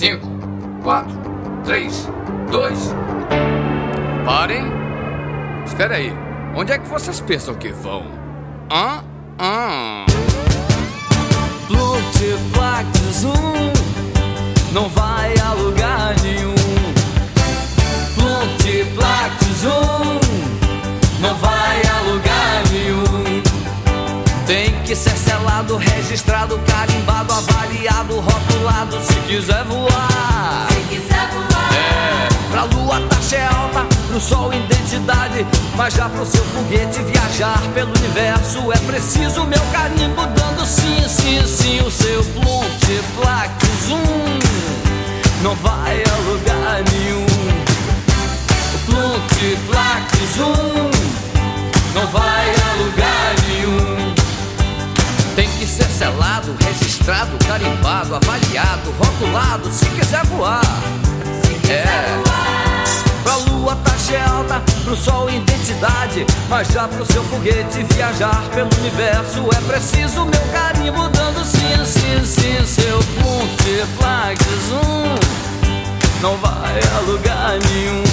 5, 4, 3, 2. Parem. Espera aí. Onde é que vocês pensam que vão? Multiplac Zoom não vai a lugar nenhum. Multiplac Zoom não vai a lugar nenhum. Tem que ser selado, registrado, carimbado, avaliado, rotulado se quiser voar. Se quiser voar. Pra lua taxa é alta, pro sol identidade, mas já pro seu foguete viajar pelo universo é preciso meu carimbo dando sim, sim, sim. O seu Multiplac Zoom não vai a lugar nenhum. O Multiplac Zoom não vai a lugar nenhum. Tem que ser selado, registrado, carimbado, avaliado, rotulado se quiser voar. Se quiser voar. Pra lua taxa é alta, pro sol identidade, mas já pro seu foguete viajar pelo universo é preciso meu carimbo dando sim, sim, sim. Seu Multiplac Zoom não vai a lugar nenhum.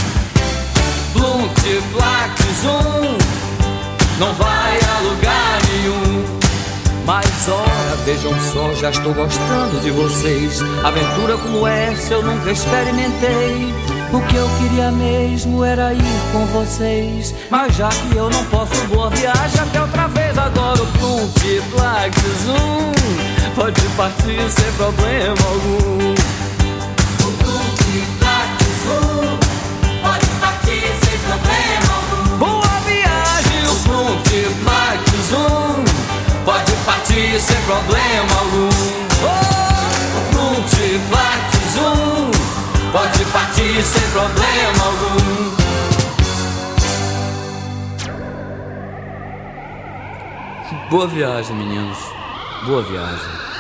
Multiplac Zoom não vai a lugar nenhum. Mas ora, vejam só, já estou gostando de vocês. Aventura como essa eu nunca experimentei. O que eu queria mesmo era ir com vocês, mas já que eu não posso, boa viagem até outra vez. Agora o Multiplac Zoom pode partir sem problema algum. O Multiplac Zoom pode partir sem problema algum. Boa viagem, o Multiplac Zoom pode partir sem problema algum. O Multiplac Zoom pode partir sem problema algum. Boa viagem, meninos. Boa viagem.